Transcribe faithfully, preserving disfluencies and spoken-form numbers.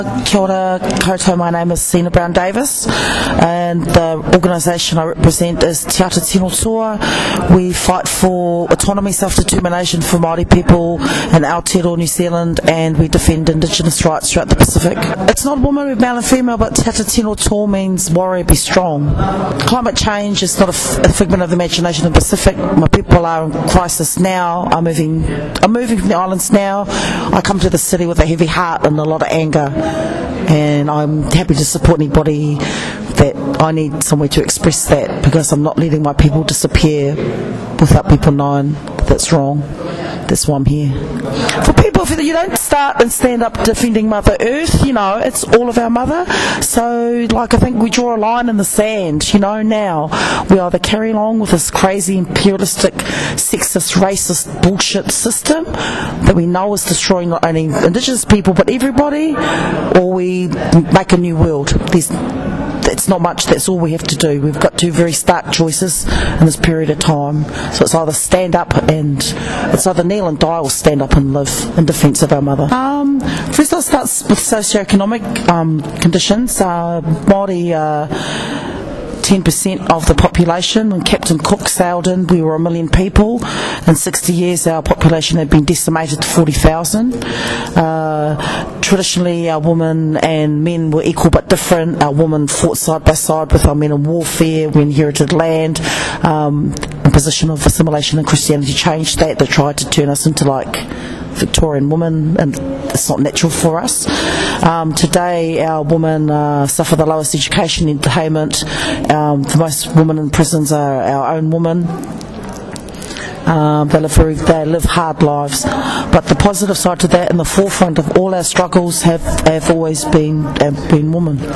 Kia ora koutou, my name is Sina Brown Davis and the organisation I represent is Te Ata Tino Toa. We fight for autonomy, self-determination for Māori people in Aotearoa, New Zealand, and we defend Indigenous rights throughout the Pacific. It's not woman, we're male and female, but Te Ata Tino Toa means warrior, be strong. Climate change is not a, f- a figment of the imagination of the Pacific. My people are in crisis now. I'm moving, I'm moving from the islands now. I come to the city with a heavy heart and a lot of anger, and I'm happy to support anybody that I need somewhere to express that, because I'm not letting my people disappear without people knowing that's wrong. That's why I'm here. For people, if you don't start and stand up defending Mother Earth, you know, it's all of our mother. So, like, I think we draw a line in the sand, you know, now. We either carry along with this crazy, imperialistic, sexist, racist bullshit system that we know is destroying not only Indigenous people, but everybody, or we make a new world. There's It's not much, that's all we have to do. We've got two very stark choices in this period of time. So it's either stand up and, it's either kneel and die or stand up and live in defence of our mother. Um, first I'll start with socioeconomic um, conditions. Uh, Māori uh, ten percent of the population. When Captain Cook sailed in, we were a million people. In sixty years our population had been decimated to forty thousand. Uh, traditionally our women and men were equal but different. Our women fought side by side with our men in warfare. We inherited land. Um, the position of assimilation and Christianity changed that. They tried to turn us into like Victorian women, and it's not natural for us. Um, today our women uh, suffer the lowest education entertainment. Um, the most women in prisons are our own women. Um, they live very, they live hard lives, but the positive side to that, in the forefront of all our struggles, have have always been have been women.